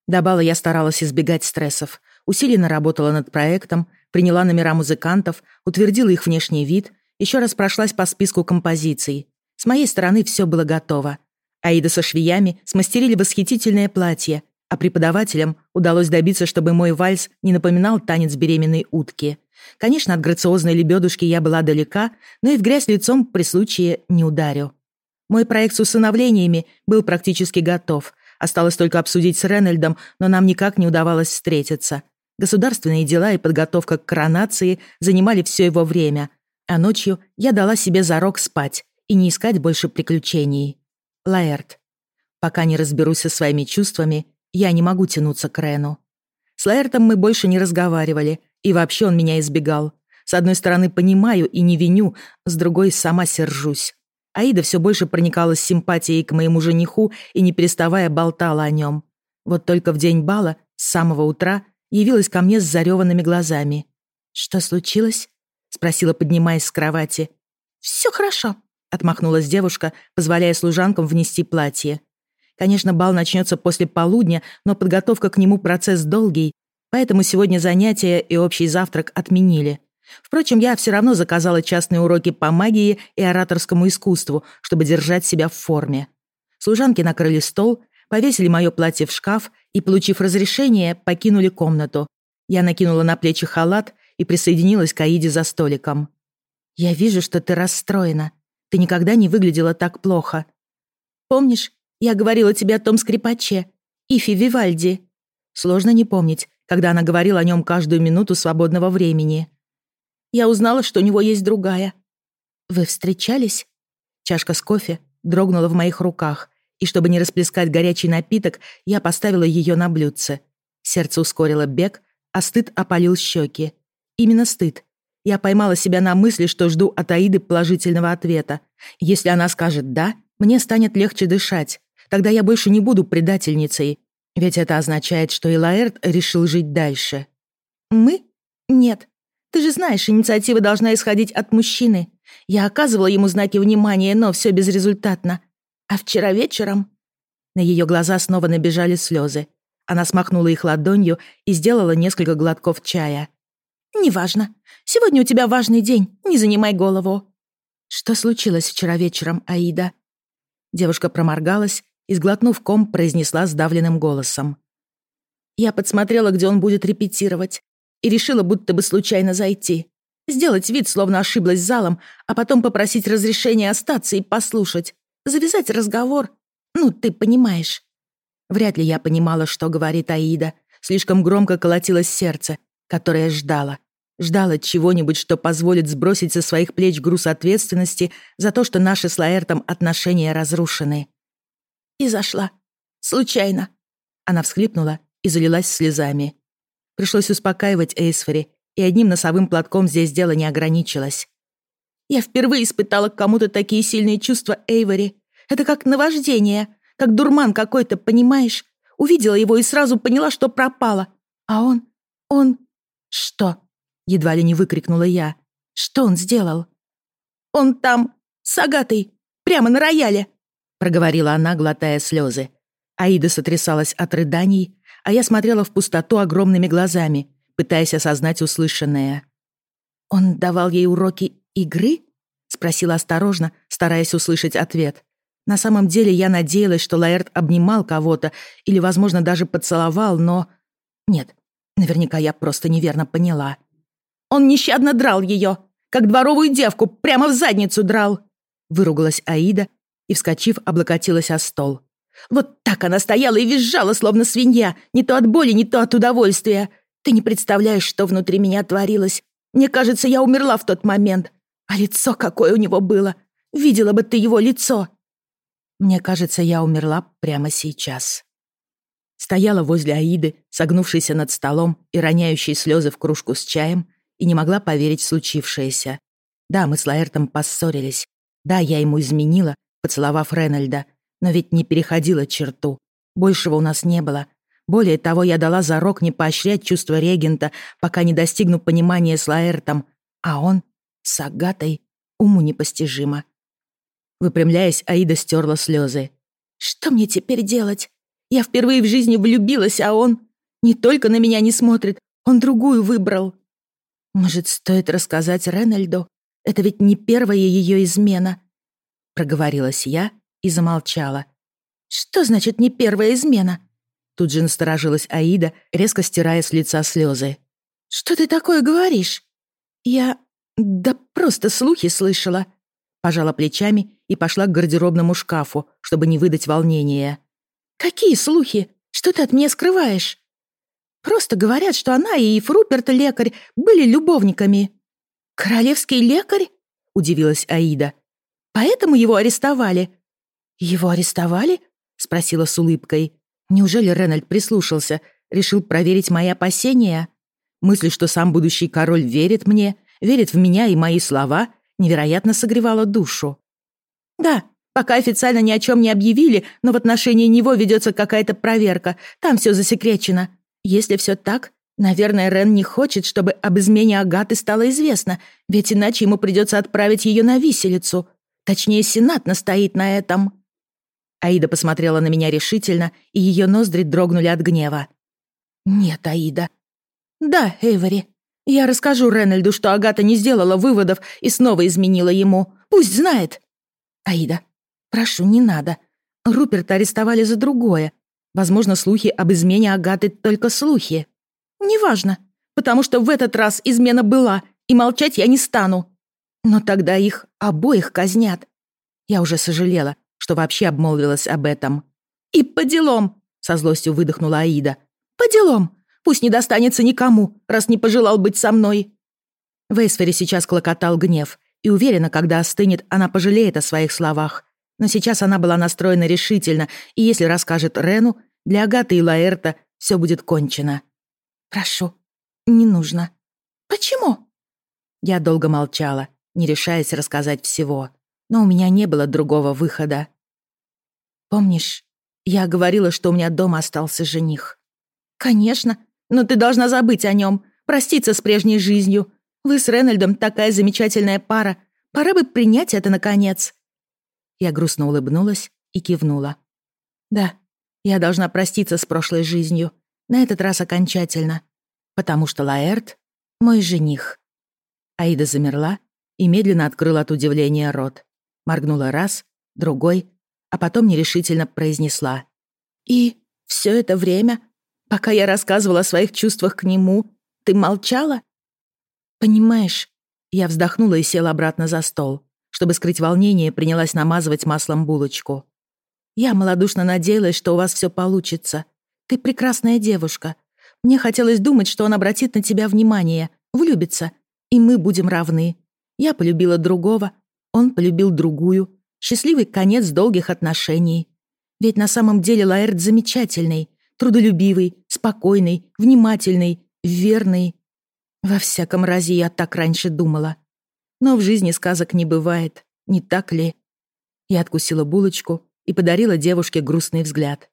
До бала я старалась избегать стрессов, усиленно работала над проектом, приняла номера музыкантов, утвердила их внешний вид, еще раз прошлась по списку композиций. С моей стороны все было готово. Аида со швеями смастерили восхитительное платье, а преподавателям удалось добиться, чтобы мой вальс не напоминал танец беременной утки. Конечно, от грациозной лебедушки я была далека, но и в грязь лицом при случае не ударю. Мой проект с усыновлениями был практически готов. Осталось только обсудить с Ренальдом, но нам никак не удавалось встретиться. Государственные дела и подготовка к коронации занимали все его время, а ночью я дала себе зарок спать и не искать больше приключений. Лаэрт. Пока не разберусь со своими чувствами, я не могу тянуться к Рену. С Лаэртом мы больше не разговаривали, и вообще он меня избегал. С одной стороны, понимаю и не виню, с другой, сама сержусь. Аида все больше проникалась симпатией к моему жениху и, не переставая, болтала о нем. Вот только в день бала, с самого утра, явилась ко мне с зареванными глазами. «Что случилось?» — спросила, поднимаясь с кровати. «Все хорошо», — отмахнулась девушка, позволяя служанкам внести платье. Конечно, бал начнется после полудня, но подготовка к нему процесс долгий, поэтому сегодня занятия и общий завтрак отменили. Впрочем, я все равно заказала частные уроки по магии и ораторскому искусству, чтобы держать себя в форме. Служанки накрыли стол, повесили мое платье в шкаф и, получив разрешение, покинули комнату. Я накинула на плечи халат и присоединилась к Аиде за столиком. «Я вижу, что ты расстроена. Ты никогда не выглядела так плохо. Помнишь, я говорила тебе о том скрипаче, Ифи Вивальди?» Сложно не помнить, когда она говорила о нем каждую минуту свободного времени. «Я узнала, что у него есть другая». «Вы встречались?» Чашка с кофе дрогнула в моих руках, и чтобы не расплескать горячий напиток, я поставила ее на блюдце. Сердце ускорило бег, а стыд опалил щеки. Именно стыд. Я поймала себя на мысли, что жду от Аиды положительного ответа. Если она скажет «да», мне станет легче дышать. Тогда я больше не буду предательницей, ведь это означает, что и Лаэрт решил жить дальше. «Мы? Нет. Ты же знаешь, инициатива должна исходить от мужчины. Я оказывала ему знаки внимания, но все безрезультатно. А вчера вечером...» На ее глаза снова набежали слезы. Она смахнула их ладонью и сделала несколько глотков чая. «Неважно. Сегодня у тебя важный день, не занимай голову». «Что случилось вчера вечером, Аида?» Девушка проморгалась и, сглотнув ком, произнесла сдавленным голосом. «Я подсмотрела, где он будет репетировать, и решила, будто бы случайно зайти. Сделать вид, словно ошиблась залом, а потом попросить разрешения остаться и послушать. Завязать разговор. Ну, ты понимаешь». Вряд ли я понимала, что говорит Аида. Слишком громко колотилось сердце, которое ждало. Ждало чего-нибудь, что позволит сбросить со своих плеч груз ответственности за то, что наши с Лаэртом отношения разрушены. «И зашла. Случайно». Она всхлипнула и залилась слезами. Пришлось успокаивать Эйсфери, и одним носовым платком здесь дело не ограничилось. «Я впервые испытала к кому-то такие сильные чувства, Эйвори. Это как наваждение, как дурман какой-то, понимаешь? Увидела его и сразу поняла, что пропала. А он... Что?» Едва ли не выкрикнула я. «Что он сделал?» «Он там, с Агатой, прямо на рояле», проговорила она, глотая слезы. Аида сотрясалась от рыданий, а я смотрела в пустоту огромными глазами, пытаясь осознать услышанное. «Он давал ей уроки игры?» спросила осторожно, стараясь услышать ответ. На самом деле я надеялась, что Лаэрт обнимал кого-то или, возможно, даже поцеловал, но... Нет, наверняка я просто неверно поняла. «Он нещадно драл ее, как дворовую девку, прямо в задницу драл!» Выругалась Аида и, вскочив, облокотилась о стол. «Вот так она стояла и визжала, словно свинья, не то от боли, не то от удовольствия. Ты не представляешь, что внутри меня творилось. Мне кажется, я умерла в тот момент. А лицо какое у него было! Видела бы ты его лицо!» Мне кажется, я умерла прямо сейчас. Стояла возле Аиды, согнувшейся над столом и роняющей слезы в кружку с чаем, и не могла поверить в случившееся. Да, мы с Лаэртом поссорились. Да, я ему изменила, поцеловав Ренальда, но ведь не переходила черту. Большего у нас не было. Более того, я дала зарок не поощрять чувства регента, пока не достигну понимания с Лаэртом, а он с Агатой уму непостижимо. Выпрямляясь, Аида стерла слезы. «Что мне теперь делать? Я впервые в жизни влюбилась, а он не только на меня не смотрит, он другую выбрал. Может, стоит рассказать Ренальду? Это ведь не первая ее измена. Проговорилась я и замолчала. Что значит не первая измена? Тут же насторожилась Аида, резко стирая с лица слезы. Что ты такое говоришь? Я... Да просто слухи слышала. Пожала плечами и пошла к гардеробному шкафу, чтобы не выдать волнения. Какие слухи? Что ты от меня скрываешь? Просто говорят, что она и Фруперт лекарь были любовниками. Королевский лекарь? Удивилась Аида. Поэтому его арестовали. Его арестовали? Спросила с улыбкой. Неужели Ренальд прислушался, решил проверить мои опасения? Мысль, что сам будущий король верит мне, верит в меня и мои слова, невероятно согревала душу. Да, пока официально ни о чем не объявили, но в отношении него ведется какая-то проверка, там все засекречено. Если все так, наверное, Рен не хочет, чтобы об измене Агаты стало известно, ведь иначе ему придется отправить ее на виселицу. Точнее, Сенат настоит на этом. Аида посмотрела на меня решительно, и ее ноздри дрогнули от гнева. «Нет, Аида». «Да, Эйвори. Я расскажу Ренальду, что Агата не сделала выводов и снова изменила ему. Пусть знает». «Аида, прошу, не надо. Руперта арестовали за другое. Возможно, слухи об измене Агаты только слухи». «Неважно, потому что в этот раз измена была, и молчать я не стану. Но тогда их обоих казнят». Я уже сожалела, что вообще обмолвилась об этом. «И по делам!» — со злостью выдохнула Аида. «По делам! Пусть не достанется никому, раз не пожелал быть со мной!» В Эйсфере сейчас клокотал гнев, и уверена, когда остынет, она пожалеет о своих словах. Но сейчас она была настроена решительно, и если расскажет Рену, для Агаты и Лаэрта все будет кончено. «Прошу, не нужно». «Почему?» Я долго молчала, не решаясь рассказать всего, но у меня не было другого выхода. «Помнишь, я говорила, что у меня дома остался жених?» «Конечно, но ты должна забыть о нем, проститься с прежней жизнью. Вы с Ренальдом такая замечательная пара. Пора бы принять это, наконец». Я грустно улыбнулась и кивнула. «Да, я должна проститься с прошлой жизнью, на этот раз окончательно, потому что Лаэрт — мой жених». Аида замерла и медленно открыла от удивления рот. Моргнула раз, другой, а потом нерешительно произнесла. «И все это время, пока я рассказывала о своих чувствах к нему, ты молчала?» «Понимаешь...» Я вздохнула и села обратно за стол. Чтобы скрыть волнение, принялась намазывать маслом булочку. «Я малодушно надеялась, что у вас все получится. Ты прекрасная девушка. Мне хотелось думать, что он обратит на тебя внимание, влюбится, и мы будем равны. Я полюбила другого, он полюбил другую. Счастливый конец долгих отношений. Ведь на самом деле Лаэрт замечательный, трудолюбивый, спокойный, внимательный, верный. Во всяком разе я так раньше думала. Но в жизни сказок не бывает, не так ли?» Я откусила булочку и подарила девушке грустный взгляд.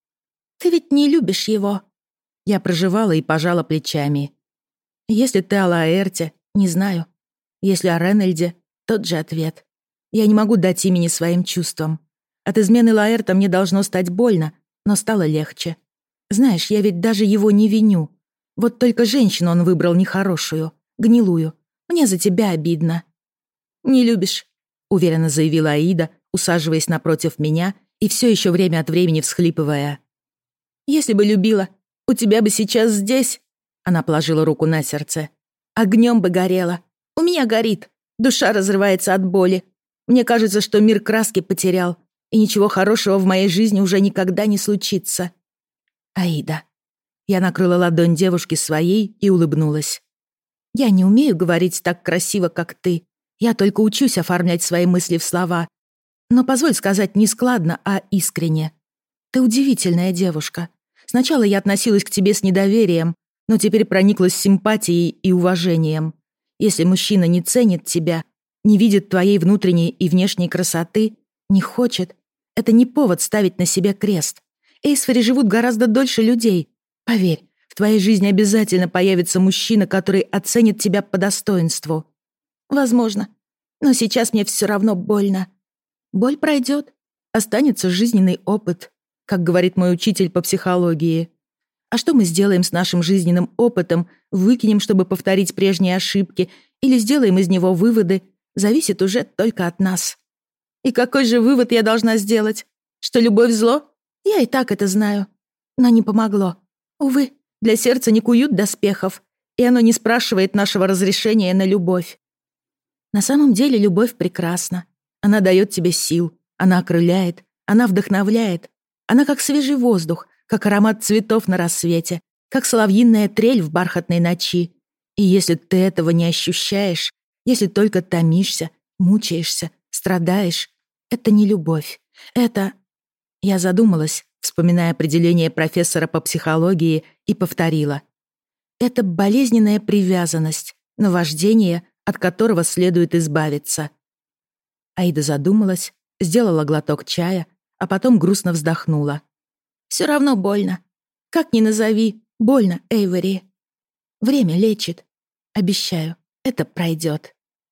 «Ты ведь не любишь его?» Я проживала и пожала плечами. «Если ты о Лаэрте, не знаю. Если о Ренальде, тот же ответ. Я не могу дать имени своим чувствам. От измены Лаэрта мне должно стать больно, но стало легче. Знаешь, я ведь даже его не виню. Вот только женщину он выбрал нехорошую, гнилую. Мне за тебя обидно». «Не любишь», — уверенно заявила Аида, усаживаясь напротив меня и все еще время от времени всхлипывая. «Если бы любила, у тебя бы сейчас здесь...» Она положила руку на сердце. «Огнем бы горела. У меня горит. Душа разрывается от боли. Мне кажется, что мир краски потерял, и ничего хорошего в моей жизни уже никогда не случится». «Аида». Я накрыла ладонь девушки своей и улыбнулась. «Я не умею говорить так красиво, как ты. Я только учусь оформлять свои мысли в слова. Но позволь сказать не складно, а искренне. Ты удивительная девушка. Сначала я относилась к тебе с недоверием, но теперь прониклась симпатией и уважением. Если мужчина не ценит тебя, не видит твоей внутренней и внешней красоты, не хочет, это не повод ставить на себе крест. Эйсфери живут гораздо дольше людей. Поверь, в твоей жизни обязательно появится мужчина, который оценит тебя по достоинству. Возможно, но сейчас мне все равно больно. Боль пройдет, останется жизненный опыт. как говорит мой учитель по психологии. А что мы сделаем с нашим жизненным опытом, выкинем, чтобы повторить прежние ошибки, или сделаем из него выводы, зависит уже только от нас. И какой же вывод я должна сделать? Что любовь зло? Я и так это знаю. Но не помогло. Увы, для сердца не куют доспехов, и оно не спрашивает нашего разрешения на любовь. На самом деле любовь прекрасна. Она дает тебе сил, она окрыляет, она вдохновляет. Она как свежий воздух, как аромат цветов на рассвете, как соловьиная трель в бархатной ночи. И если ты этого не ощущаешь, если только томишься, мучаешься, страдаешь, это не любовь. Это... Я задумалась, вспоминая определение профессора по психологии, и повторила. Это болезненная привязанность, наваждение, от которого следует избавиться. Аида задумалась, сделала глоток чая, а потом грустно вздохнула. «Все равно больно. Как ни назови, больно, Эйвори. Время лечит. Обещаю, это пройдет».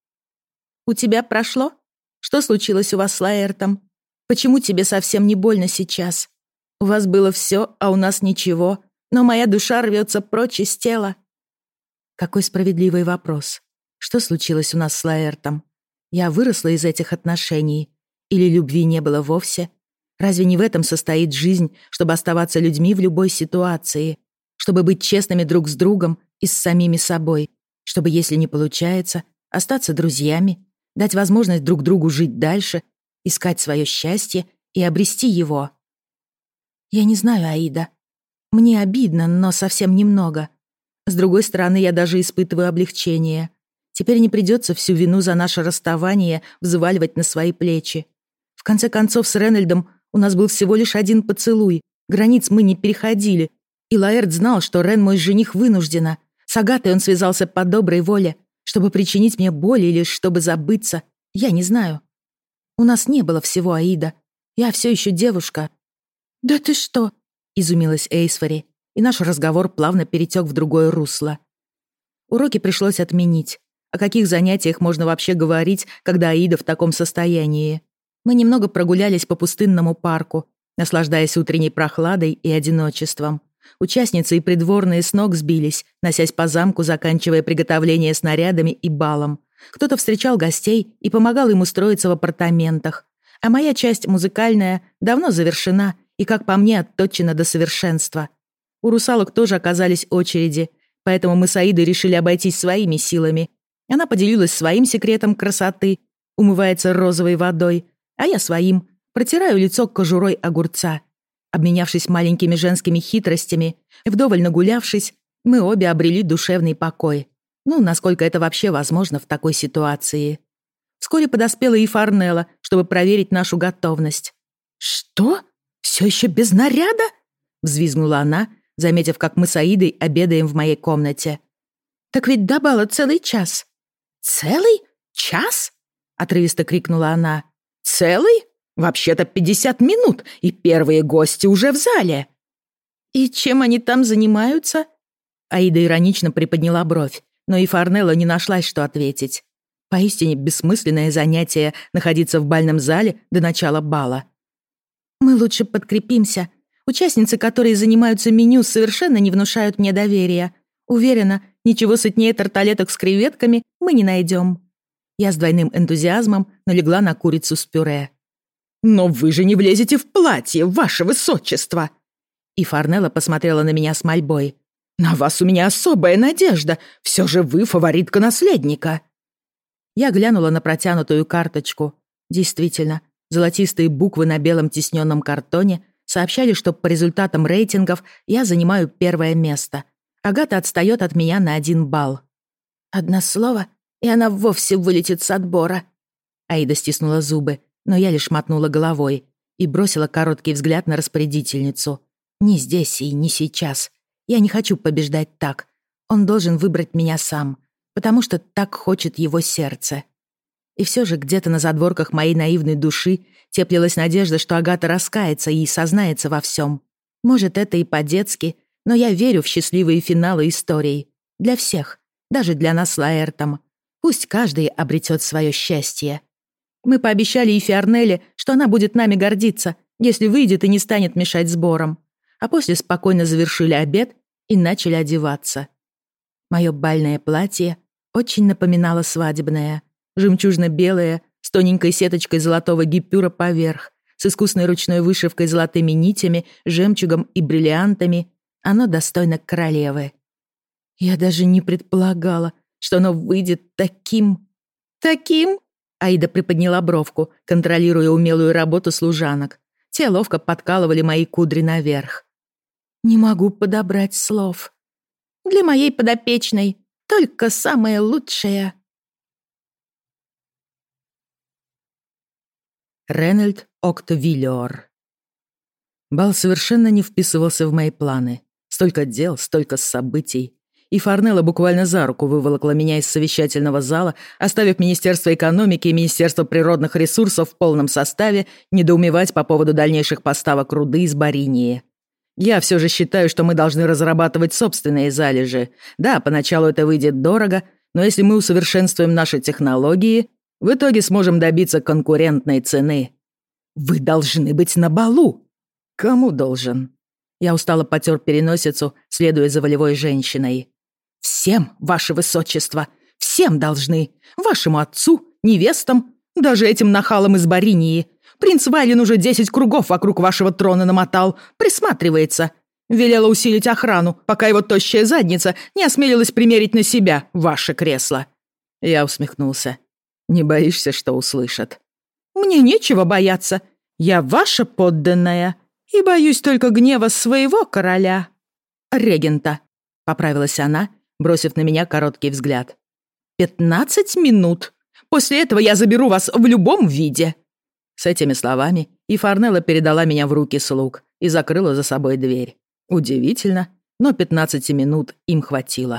«У тебя прошло? Что случилось у вас с Лаэртом? Почему тебе совсем не больно сейчас? У вас было все, а у нас ничего, но моя душа рвется прочь из тела». Какой справедливый вопрос. Что случилось у нас с Лаэртом? Я выросла из этих отношений. Или любви не было вовсе? Разве не в этом состоит жизнь, чтобы оставаться людьми в любой ситуации? Чтобы быть честными друг с другом и с самими собой? Чтобы, если не получается, остаться друзьями? Дать возможность друг другу жить дальше, искать свое счастье и обрести его? Я не знаю, Аида. Мне обидно, но совсем немного. С другой стороны, я даже испытываю облегчение. Теперь не придется всю вину за наше расставание взваливать на свои плечи. В конце концов, с Ренальдом у нас был всего лишь один поцелуй. Границ мы не переходили. И Лаэрт знал, что Рен мой жених вынужденно. С Агатой он связался по доброй воле, чтобы причинить мне боль или чтобы забыться. Я не знаю. У нас не было всего, Аида. Я все еще девушка. «Да ты что?» — изумилась Эйсфори, и наш разговор плавно перетек в другое русло. Уроки пришлось отменить. О каких занятиях можно вообще говорить, когда Аида в таком состоянии? Мы немного прогулялись по пустынному парку, наслаждаясь утренней прохладой и одиночеством. Участницы и придворные с ног сбились, носясь по замку, заканчивая приготовление снарядами и балом. Кто-то встречал гостей и помогал им устроиться в апартаментах. А моя часть музыкальная давно завершена и, как по мне, отточена до совершенства. У русалок тоже оказались очереди, поэтому мы с Аидой решили обойтись своими силами. Она поделилась своим секретом красоты, умывается розовой водой, а я своим, протираю лицо кожурой огурца. Обменявшись маленькими женскими хитростями, вдоволь нагулявшись, мы обе обрели душевный покой. Ну, насколько это вообще возможно в такой ситуации. Вскоре подоспела и Фарнелла, чтобы проверить нашу готовность. «Что? Все еще без наряда?» — взвизгнула она, заметив, как мы с Аидой обедаем в моей комнате. «Так ведь до бала целый час». «Целый час?» — отрывисто крикнула она. «Целый? Вообще-то 50 минут, и первые гости уже в зале». «И чем они там занимаются?» Аида иронично приподняла бровь, но и Фарнелла не нашлась, что ответить. Поистине бессмысленное занятие находиться в бальном зале до начала бала. «Мы лучше подкрепимся. Участницы, которые занимаются меню, совершенно не внушают мне доверия. Уверена, ничего сытнее тарталеток с креветками мы не найдем». Я с двойным энтузиазмом налегла на курицу с пюре. «Но вы же не влезете в платье, ваше высочество!» И Фарнелла посмотрела на меня с мольбой. «На вас у меня особая надежда. Все же вы фаворитка наследника». Я глянула на протянутую карточку. Действительно, золотистые буквы на белом тисненном картоне сообщали, что по результатам рейтингов я занимаю первое место. Агата отстает от меня на 1 балл. «Одно слово, и она вовсе вылетит с отбора». Аида стиснула зубы, но я лишь мотнула головой и бросила короткий взгляд на распорядительницу. «Не здесь и не сейчас. Я не хочу побеждать так. Он должен выбрать меня сам, потому что так хочет его сердце». И все же где-то на задворках моей наивной души теплилась надежда, что Агата раскается и сознается во всем. Может, это и по-детски, но я верю в счастливые финалы историй. Для всех, даже для нас с Лаэртом. Пусть каждый обретет свое счастье. Мы пообещали и Фиорнелле, что она будет нами гордиться, если выйдет и не станет мешать сборам. А после спокойно завершили обед и начали одеваться. Мое бальное платье очень напоминало свадебное. Жемчужно-белое, с тоненькой сеточкой золотого гипюра поверх, с искусной ручной вышивкой золотыми нитями, жемчугом и бриллиантами. Оно достойно королевы. Я даже не предполагала, что оно выйдет таким... Таким? Аида приподняла бровку, контролируя умелую работу служанок. Те ловко подкалывали мои кудри наверх. Не могу подобрать слов. Для моей подопечной только самое лучшее. Ренальд Октовиллиор. Бал совершенно не вписывался в мои планы. Столько дел, столько событий. И Форнелла буквально за руку выволокла меня из совещательного зала, оставив Министерство экономики и Министерство природных ресурсов в полном составе недоумевать по поводу дальнейших поставок руды из Боринии. Я все же считаю, что мы должны разрабатывать собственные залежи. Да, поначалу это выйдет дорого, но если мы усовершенствуем наши технологии, в итоге сможем добиться конкурентной цены. Вы должны быть на балу. Кому должен? Я устало потер переносицу, следуя за волевой женщиной. Всем, ваше высочество, всем должны. Вашему отцу, невестам, даже этим нахалам из Боринии. Принц Вайлен уже 10 кругов вокруг вашего трона намотал, присматривается. Велела усилить охрану, пока его тощая задница не осмелилась примерить на себя ваше кресло. Я усмехнулся. Не боишься, что услышат? Мне нечего бояться. Я ваша подданная и боюсь только гнева своего короля. Регента, поправилась она, бросив на меня короткий взгляд. 15 минут. После этого я заберу вас в любом виде. С этими словами и Форнелла передала меня в руки слуг и закрыла за собой дверь. Удивительно, но 15 минут им хватило.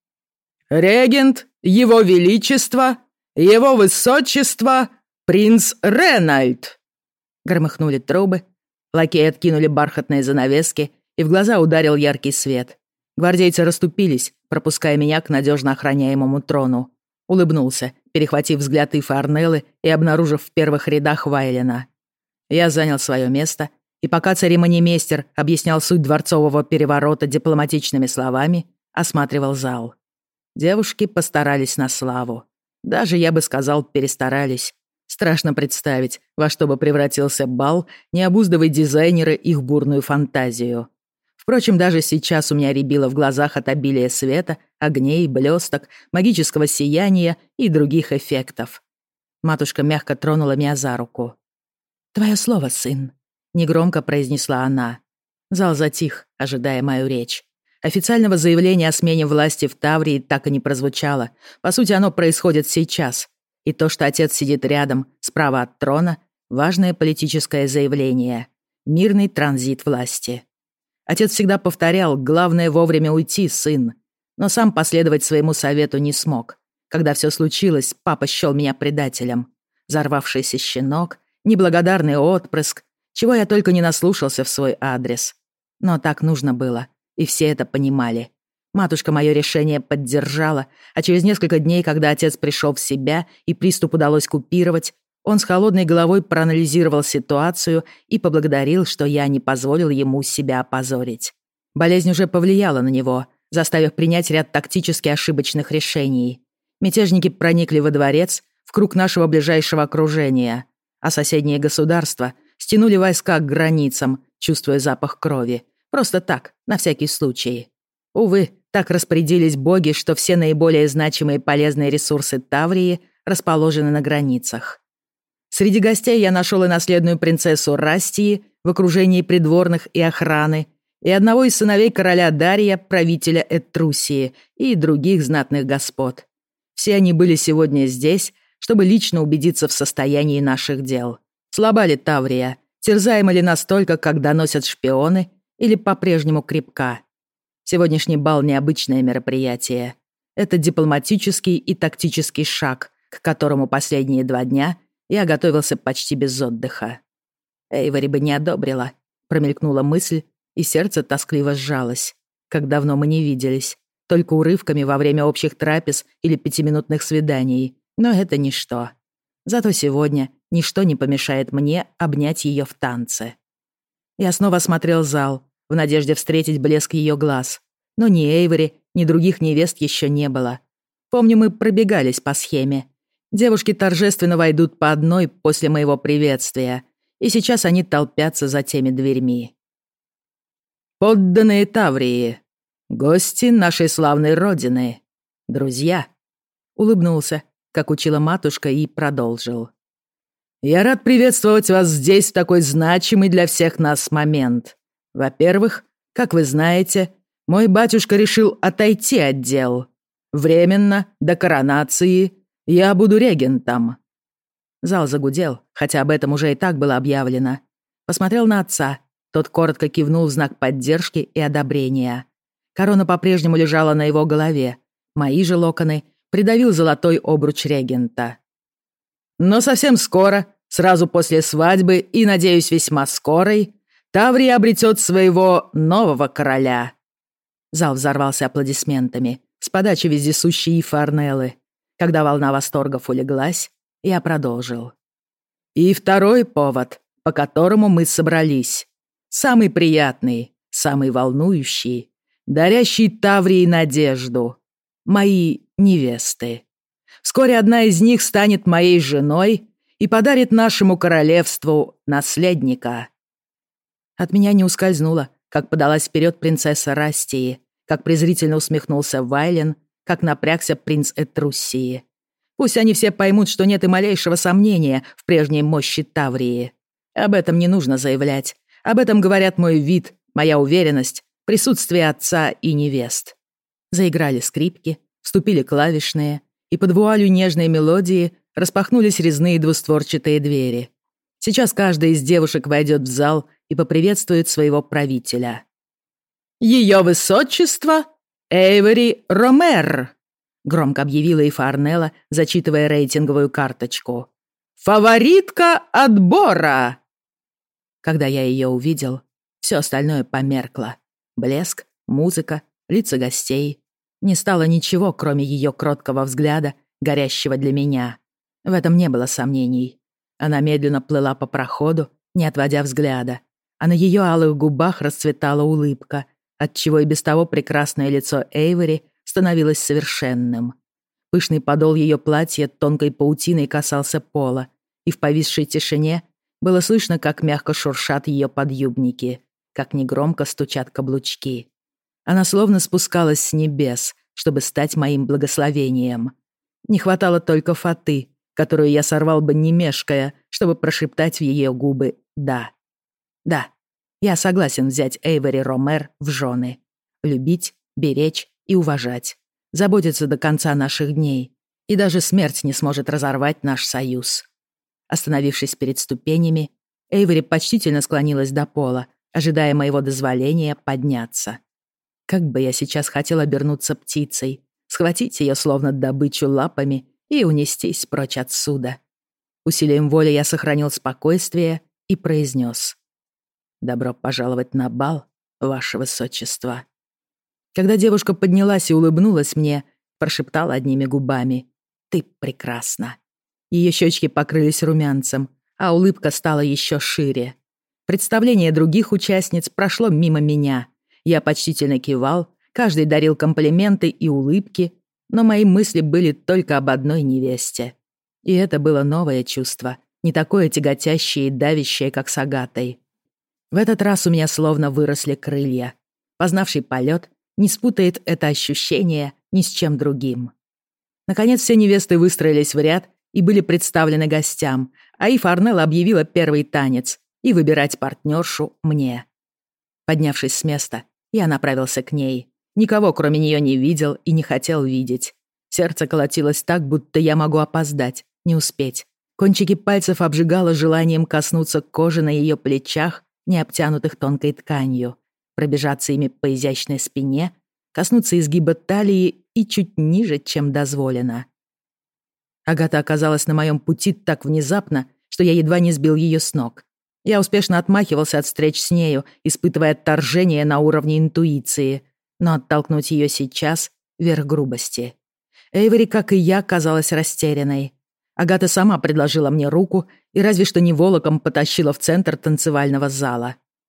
«Регент, его величество, его высочество, принц Ренальд!» Громыхнули трубы, лакеи откинули бархатные занавески, и в глаза ударил яркий свет. Гвардейцы расступились, пропуская меня к надежно охраняемому трону. Улыбнулся, перехватив взгляд и Форнеллы и обнаружив в первых рядах Вайлена. Я занял свое место, и пока церемонимейстер объяснял суть дворцового переворота дипломатичными словами, осматривал зал. Девушки постарались на славу. Даже, я бы сказал, перестарались. Страшно представить, во что бы превратился бал, не обуздывая дизайнеры их бурную фантазию. Впрочем, даже сейчас у меня рябило в глазах от обилия света, огней, блесток, магического сияния и других эффектов. Матушка мягко тронула меня за руку. «Твое слово, сын», — негромко произнесла она. Зал затих, ожидая мою речь. Официального заявления о смене власти в Таврии так и не прозвучало. По сути, оно происходит сейчас. И то, что отец сидит рядом, справа от трона, важное политическое заявление. Мирный транзит власти. Отец всегда повторял: главное вовремя уйти, сын. Но сам последовать своему совету не смог. Когда все случилось, папа счёл меня предателем. Взорвавшийся щенок, неблагодарный отпрыск, чего я только не наслушался в свой адрес. Но так нужно было, и все это понимали. Матушка мое решение поддержала, а через несколько дней, когда отец пришел в себя и приступ удалось купировать, он с холодной головой проанализировал ситуацию и поблагодарил, что я не позволил ему себя опозорить. Болезнь уже повлияла на него, заставив принять ряд тактически ошибочных решений. Мятежники проникли во дворец, в круг нашего ближайшего окружения, а соседние государства стянули войска к границам, чувствуя запах крови. Просто так, на всякий случай. Увы, так распорядились боги, что все наиболее значимые и полезные ресурсы Таврии расположены на границах. Среди гостей я нашел и наследную принцессу Растии в окружении придворных и охраны, и одного из сыновей короля Дария, правителя Этрусии, и других знатных господ. Все они были сегодня здесь, чтобы лично убедиться в состоянии наших дел. Слаба ли Таврия, терзаема ли настолько, как доносят шпионы, или по-прежнему крепка? Сегодняшний бал — необычное мероприятие. Это дипломатический и тактический шаг, к которому последние 2 дня я готовился почти без отдыха. Эйвори бы не одобрила, промелькнула мысль, и сердце тоскливо сжалось. Как давно мы не виделись, только урывками во время общих трапез или 5-минутных свиданий, но это ничто. Зато сегодня ничто не помешает мне обнять ее в танце. Я снова осмотрел зал, в надежде встретить блеск ее глаз. Но ни Эйвори, ни других невест еще не было. Помню, мы пробегались по схеме. Девушки торжественно войдут по одной после моего приветствия, и сейчас они толпятся за теми дверьми. «Подданные Таврии, гости нашей славной родины, друзья», — улыбнулся, как учила матушка, и продолжил. «Я рад приветствовать вас здесь в такой значимый для всех нас момент. Во-первых, как вы знаете, мой батюшка решил отойти от дел. Временно, до коронации, я буду регентом». Зал загудел, хотя об этом уже и так было объявлено. Посмотрел на отца. Тот коротко кивнул в знак поддержки и одобрения. Корона по-прежнему лежала на его голове. Мои же локоны придавил золотой обруч регента. «Но совсем скоро, сразу после свадьбы и, надеюсь, весьма скорой, Таврия обретет своего нового короля». Зал взорвался аплодисментами с подачи вездесущей Ифы Арнеллы. Когда волна восторгов улеглась, я продолжил. «И второй повод, по которому мы собрались. Самый приятный, самый волнующий, дарящий Таврии надежду. Мои невесты. Вскоре одна из них станет моей женой и подарит нашему королевству наследника». От меня не ускользнуло, как подалась вперед принцесса Растии, как презрительно усмехнулся Вайлен, как напрягся принц Этруссии. Пусть они все поймут, что нет и малейшего сомнения в прежней мощи Таврии. Об этом не нужно заявлять. Об этом говорят мой вид, моя уверенность, присутствие отца и невест. Заиграли скрипки, вступили клавишные, и под вуалью нежной мелодии распахнулись резные двустворчатые двери. Сейчас каждая из девушек войдет в зал и поприветствует своего правителя. «Ее высочество Эйвори Ромер», — громко объявила Ифа Арнелла, зачитывая рейтинговую карточку. «Фаворитка отбора!» Когда я ее увидел, все остальное померкло. Блеск, музыка, лица гостей. Не стало ничего, кроме ее кроткого взгляда, горящего для меня. В этом не было сомнений. Она медленно плыла по проходу, не отводя взгляда, а на ее алых губах расцветала улыбка, отчего и без того прекрасное лицо Эйвори становилось совершенным. Пышный подол ее платья тонкой паутиной касался пола, и в повисшей тишине было слышно, как мягко шуршат ее подъюбники, как негромко стучат каблучки. Она словно спускалась с небес, чтобы стать моим благословением. Не хватало только фаты, которую я сорвал бы не мешкая, чтобы прошептать в ее губы «да». Да, я согласен взять Эйвори Ромер в жены. Любить, беречь и уважать. Заботиться до конца наших дней. И даже смерть не сможет разорвать наш союз. Остановившись перед ступенями, Эйвори почтительно склонилась до пола, ожидая моего дозволения подняться. Как бы я сейчас хотел обернуться птицей, схватить ее словно добычу лапами и унестись прочь отсюда. Усилием воли я сохранил спокойствие и произнес: «Добро пожаловать на бал, ваше высочество». Когда девушка поднялась и улыбнулась мне, прошептала одними губами: «Ты прекрасна». Ее щечки покрылись румянцем, а улыбка стала еще шире. Представление других участниц прошло мимо меня. Я почтительно кивал, каждый дарил комплименты и улыбки, но мои мысли были только об одной невесте. И это было новое чувство, не такое тяготящее и давящее, как с Агатой. В этот раз у меня словно выросли крылья. Познавший полет не спутает это ощущение ни с чем другим. Наконец все невесты выстроились в ряд и были представлены гостям, а Ифа Арнелла объявила первый танец и выбирать партнершу мне. Поднявшись с места, я направился к ней. Никого, кроме нее, не видел и не хотел видеть. Сердце колотилось так, будто я могу опоздать, не успеть. Кончики пальцев обжигало желанием коснуться кожи на ее плечах, не обтянутых тонкой тканью, пробежаться ими по изящной спине, коснуться изгиба талии и чуть ниже, чем дозволено. Агата оказалась на моем пути так внезапно, что я едва не сбил ее с ног. Я успешно отмахивался от встреч с нею, испытывая отторжение на уровне интуиции, но оттолкнуть ее сейчас — верх грубости. Эйвори, как и я, казалась растерянной. Агата сама предложила мне руку и разве что не волоком потащила в центр танцевального зала.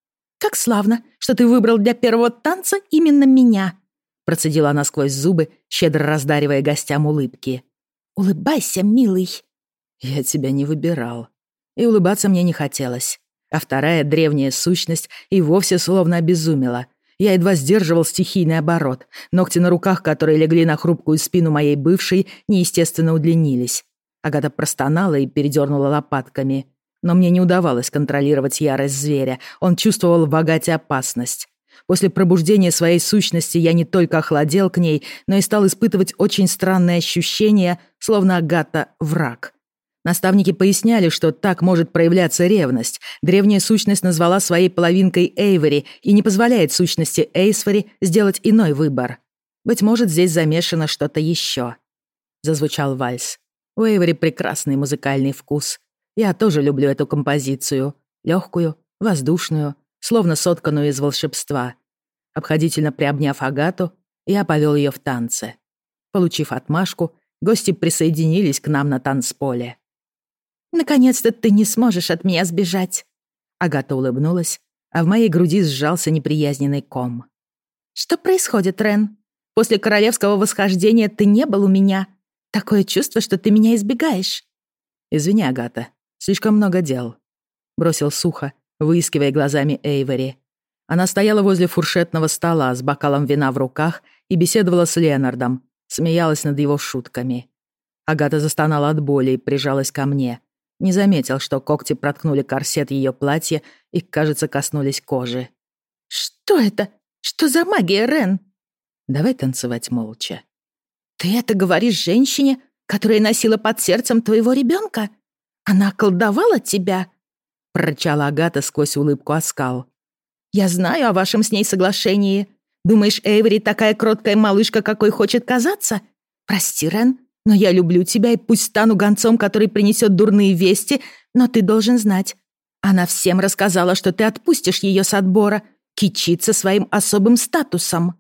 Как славно, что ты выбрал для первого танца именно меня!» Процедила она сквозь зубы, щедро раздаривая гостям улыбки. «Улыбайся, милый!» «Я тебя не выбирал. И улыбаться мне не хотелось. А вторая древняя сущность и вовсе словно обезумела. Я едва сдерживал стихийный оборот. Ногти на руках, которые легли на хрупкую спину моей бывшей, неестественно удлинились. Агата простонала и передернула лопатками. Но мне не удавалось контролировать ярость зверя. Он чувствовал в Агате опасность. После пробуждения своей сущности я не только охладел к ней, но и стал испытывать очень странные ощущения, словно Агата — враг. Наставники поясняли, что так может проявляться ревность. Древняя сущность назвала своей половинкой Эйвори и не позволяет сущности Эйсфори сделать иной выбор. Быть может, здесь замешано что-то еще. Зазвучал вальс. У Эйвори прекрасный музыкальный вкус. Я тоже люблю эту композицию. Легкую, воздушную, словно сотканную из волшебства. Обходительно приобняв Агату, я повел ее в танце. Получив отмашку, гости присоединились к нам на танцполе. «Наконец-то ты не сможешь от меня сбежать!» Агата улыбнулась, а в моей груди сжался неприязненный ком. «Что происходит, Рен? После королевского восхождения ты не был у меня. Такое чувство, что ты меня избегаешь». «Извини, Агата, слишком много дел», — бросил сухо, выискивая глазами Эйвори. Она стояла возле фуршетного стола с бокалом вина в руках и беседовала с Ленардом, смеялась над его шутками. Агата застонала от боли и прижалась ко мне. Не заметил, что когти проткнули корсет ее платья и, кажется, коснулись кожи. «Что это? Что за магия, Рен?» «Давай танцевать молча». «Ты это говоришь женщине, которая носила под сердцем твоего ребенка? Она околдовала тебя?» Прорычала Агата сквозь улыбку оскал. «Я знаю о вашем с ней соглашении. Думаешь, Эйвори такая кроткая малышка, какой хочет казаться? Прости, Рен, но я люблю тебя и пусть стану гонцом, который принесет дурные вести, но ты должен знать. Она всем рассказала, что ты отпустишь ее с отбора, кичится своим особым статусом».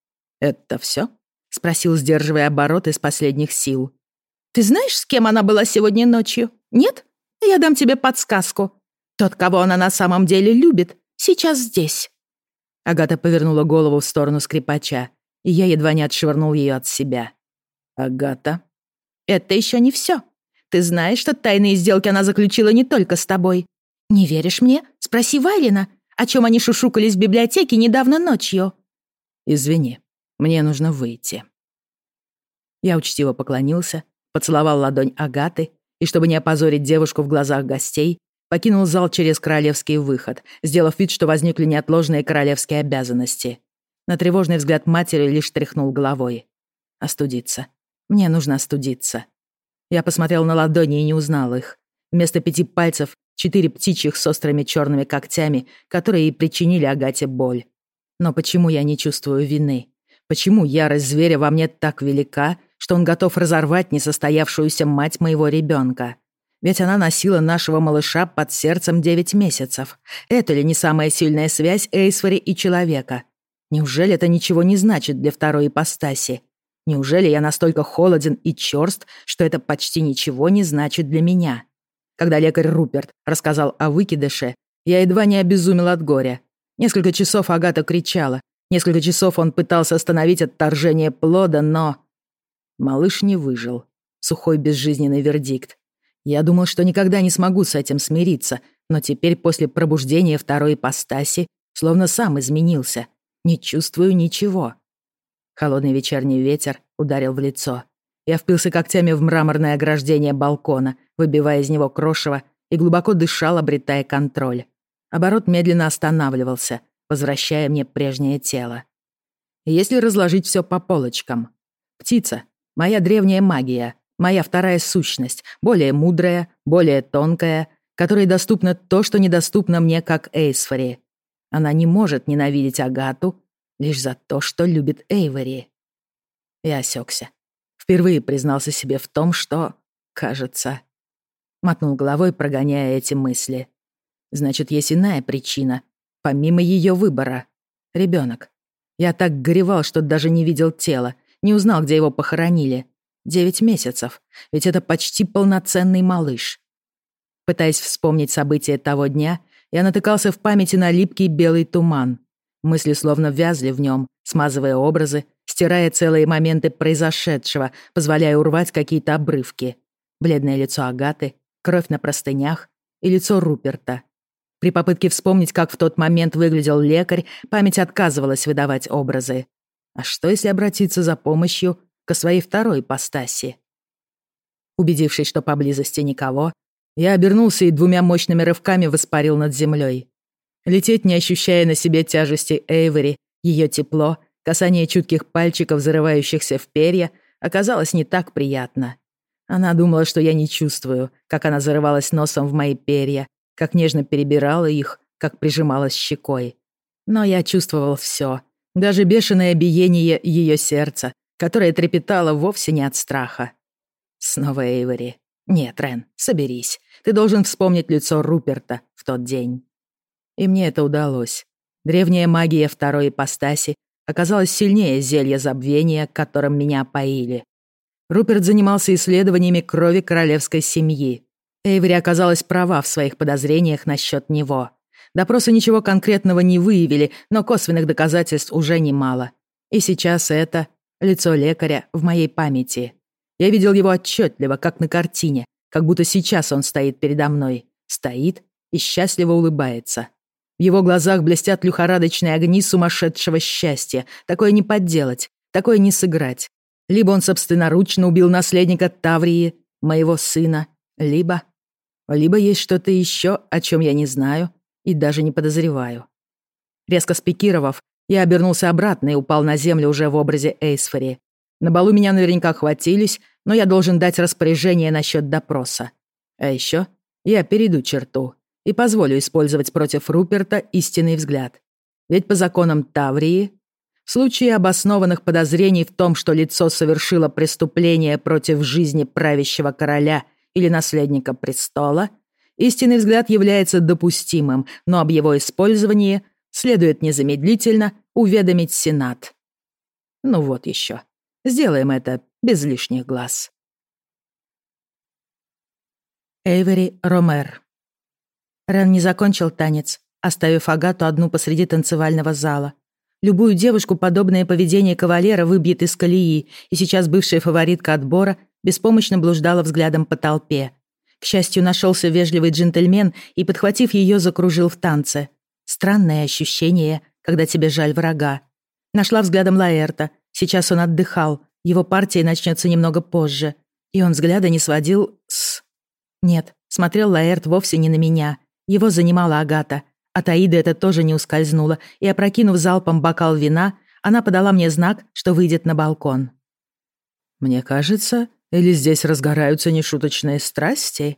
«Это все?» — спросил, сдерживая оборот из последних сил. «Ты знаешь, с кем она была сегодня ночью? Нет? Я дам тебе подсказку. Тот, кого она на самом деле любит, сейчас здесь». Агата повернула голову в сторону скрипача, и я едва не отшвырнул ее от себя. «Агата?» «Это еще не все. Ты знаешь, что тайные сделки она заключила не только с тобой. Не веришь мне? Спроси Вайлина, о чем они шушукались в библиотеке недавно ночью». «Извини, мне нужно выйти». Я учтиво поклонился, поцеловал ладонь Агаты и, чтобы не опозорить девушку в глазах гостей, покинул зал через королевский выход, сделав вид, что возникли неотложные королевские обязанности. На тревожный взгляд матери лишь тряхнул головой. «Остудиться. Мне нужно остудиться». Я посмотрел на ладони и не узнал их. Вместо 5 пальцев 4 птичьих с острыми черными когтями, которые и причинили Агате боль. Но почему я не чувствую вины? Почему ярость зверя во мне так велика, что он готов разорвать несостоявшуюся мать моего ребенка? Ведь она носила нашего малыша под сердцем 9 месяцев. Это ли не самая сильная связь Эйсфори и человека? Неужели это ничего не значит для второй ипостаси? Неужели я настолько холоден и чёрст, что это почти ничего не значит для меня? Когда лекарь Руперт рассказал о выкидыше, я едва не обезумел от горя. Несколько часов Агата кричала. Несколько часов он пытался остановить отторжение плода, но... Малыш не выжил. Сухой безжизненный вердикт. Я думал, что никогда не смогу с этим смириться, но теперь после пробуждения второй ипостаси словно сам изменился. Не чувствую ничего. Холодный вечерний ветер ударил в лицо. Я впился когтями в мраморное ограждение балкона, выбивая из него крошево, и глубоко дышал, обретая контроль. Оборот медленно останавливался, возвращая мне прежнее тело. Если разложить все по полочкам. Птица — моя древняя магия, моя вторая сущность, более мудрая, более тонкая, которой доступно то, что недоступно мне как Эйсфори. Она не может ненавидеть Агату лишь за то, что любит Эйвори. Я осекся. Впервые признался себе в том, что, кажется... Мотнул головой, прогоняя эти мысли. Значит, есть иная причина, помимо ее выбора. Ребенок. Я так горевал, что даже не видел тела, не узнал, где его похоронили. 9 месяцев, ведь это почти полноценный малыш. Пытаясь вспомнить события того дня, Я натыкался в памяти на липкий белый туман. Мысли словно вязли в нем, смазывая образы, стирая целые моменты произошедшего, позволяя урвать какие-то обрывки. Бледное лицо Агаты, кровь на простынях и лицо Руперта. При попытке вспомнить, как в тот момент выглядел лекарь, память отказывалась выдавать образы. А что, если обратиться за помощью ко своей второй ипостаси? Убедившись, что поблизости никого, я обернулся и 2 мощными рывками воспарил над землей. Лететь, не ощущая на себе тяжести Эйвори, ее тепло, касание чутких пальчиков, зарывающихся в перья, оказалось не так приятно. Она думала, что я не чувствую, как она зарывалась носом в мои перья, как нежно перебирала их, как прижималась щекой. Но я чувствовал все, даже бешеное биение ее сердца, которое трепетало вовсе не от страха. Снова Эйвори. Нет, Рен, соберись. Ты должен вспомнить лицо Руперта в тот день. И мне это удалось. Древняя магия второй ипостаси оказалась сильнее зелья забвения, которым меня опоили. Руперт занимался исследованиями крови королевской семьи. Эйвори оказалась права в своих подозрениях насчет него. Допросы ничего конкретного не выявили, но косвенных доказательств уже немало. И сейчас это лицо лекаря в моей памяти. Я видел его отчетливо, как на картине, как будто сейчас он стоит передо мной. Стоит и счастливо улыбается. В его глазах блестят лихорадочные огни сумасшедшего счастья. Такое не подделать, такое не сыграть. Либо он собственноручно убил наследника Таврии, моего сына, либо есть что-то еще, о чем я не знаю и даже не подозреваю. Резко спикировав, я обернулся обратно и упал на землю уже в образе Эйсфори. На балу меня наверняка хватились, но я должен дать распоряжение насчет допроса. А еще я перейду черту и позволю использовать против Руперта истинный взгляд. Ведь по законам Таврии, в случае обоснованных подозрений в том, что лицо совершило преступление против жизни правящего короля или наследника престола, истинный взгляд является допустимым, но об его использовании следует незамедлительно уведомить Сенат. Ну вот еще. Сделаем это без лишних глаз. Эйвори Ромер. Рен не закончил танец, оставив Агату одну посреди танцевального зала. Любую девушку подобное поведение кавалера выбьет из колеи, и сейчас бывшая фаворитка отбора беспомощно блуждала взглядом по толпе. К счастью, нашелся вежливый джентльмен и, подхватив ее, закружил в танце. Странное ощущение, когда тебе жаль врага. Нашла взглядом Лаэрта. Сейчас он отдыхал. Его партия начнется немного позже. И он взгляда не сводил с... Нет, смотрел Лаэрт вовсе не на меня. Его занимала Агата. От Аиды это тоже не ускользнуло, и, опрокинув залпом бокал вина, она подала мне знак, что выйдет на балкон. «Мне кажется, или здесь разгораются нешуточные страсти?»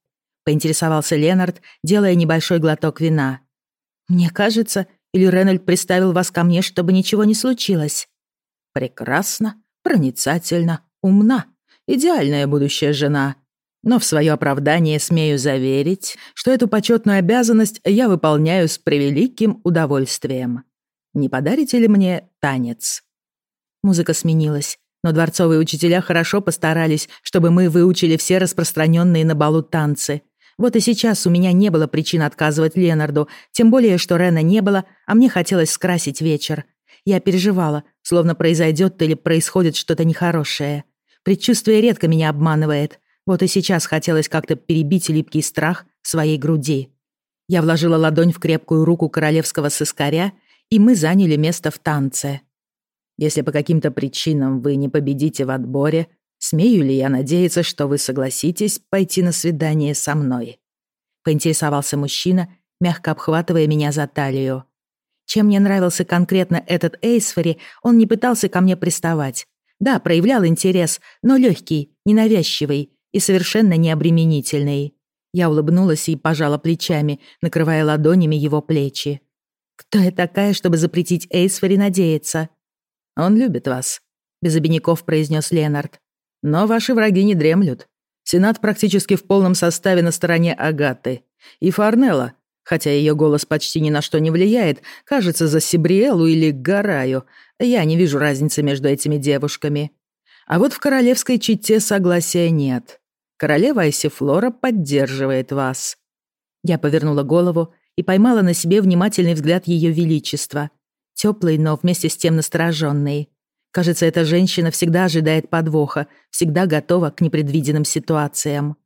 — поинтересовался Ленард, делая небольшой глоток вина. «Мне кажется, или Ренальд приставил вас ко мне, чтобы ничего не случилось?» «Прекрасно, проницательно, умна, идеальная будущая жена. Но в свое оправдание смею заверить, что эту почетную обязанность я выполняю с превеликим удовольствием. Не подарите ли мне танец?» Музыка сменилась, но дворцовые учителя хорошо постарались, чтобы мы выучили все распространенные на балу танцы. Вот и сейчас у меня не было причин отказывать Ленарду, тем более, что Рена не было, а мне хотелось скрасить вечер. Я переживала, словно произойдет или происходит что-то нехорошее. Предчувствие редко меня обманывает. Вот и сейчас хотелось как-то перебить липкий страх в своей груди. Я вложила ладонь в крепкую руку королевского сыскаря, и мы заняли место в танце. «Если по каким-то причинам вы не победите в отборе, смею ли я надеяться, что вы согласитесь пойти на свидание со мной?» — поинтересовался мужчина, мягко обхватывая меня за талию. Чем мне нравился конкретно этот Эйсфори, он не пытался ко мне приставать. Да, проявлял интерес, но легкий, ненавязчивый и совершенно необременительный. Я улыбнулась и пожала плечами, накрывая ладонями его плечи. «Кто я такая, чтобы запретить Эйсфори надеяться?» «Он любит вас», — без обиняков произнес Ленард. «Но ваши враги не дремлют. Сенат практически в полном составе на стороне Агаты. И Фарнелла, хотя ее голос почти ни на что не влияет, кажется, за Сибриэлу или Гараю. Я не вижу разницы между этими девушками. А вот в королевской чете согласия нет. Королева Айсифлора поддерживает вас». Я повернула голову и поймала на себе внимательный взгляд Ее Величества. Теплый, но вместе с тем настороженный. Кажется, эта женщина всегда ожидает подвоха, всегда готова к непредвиденным ситуациям.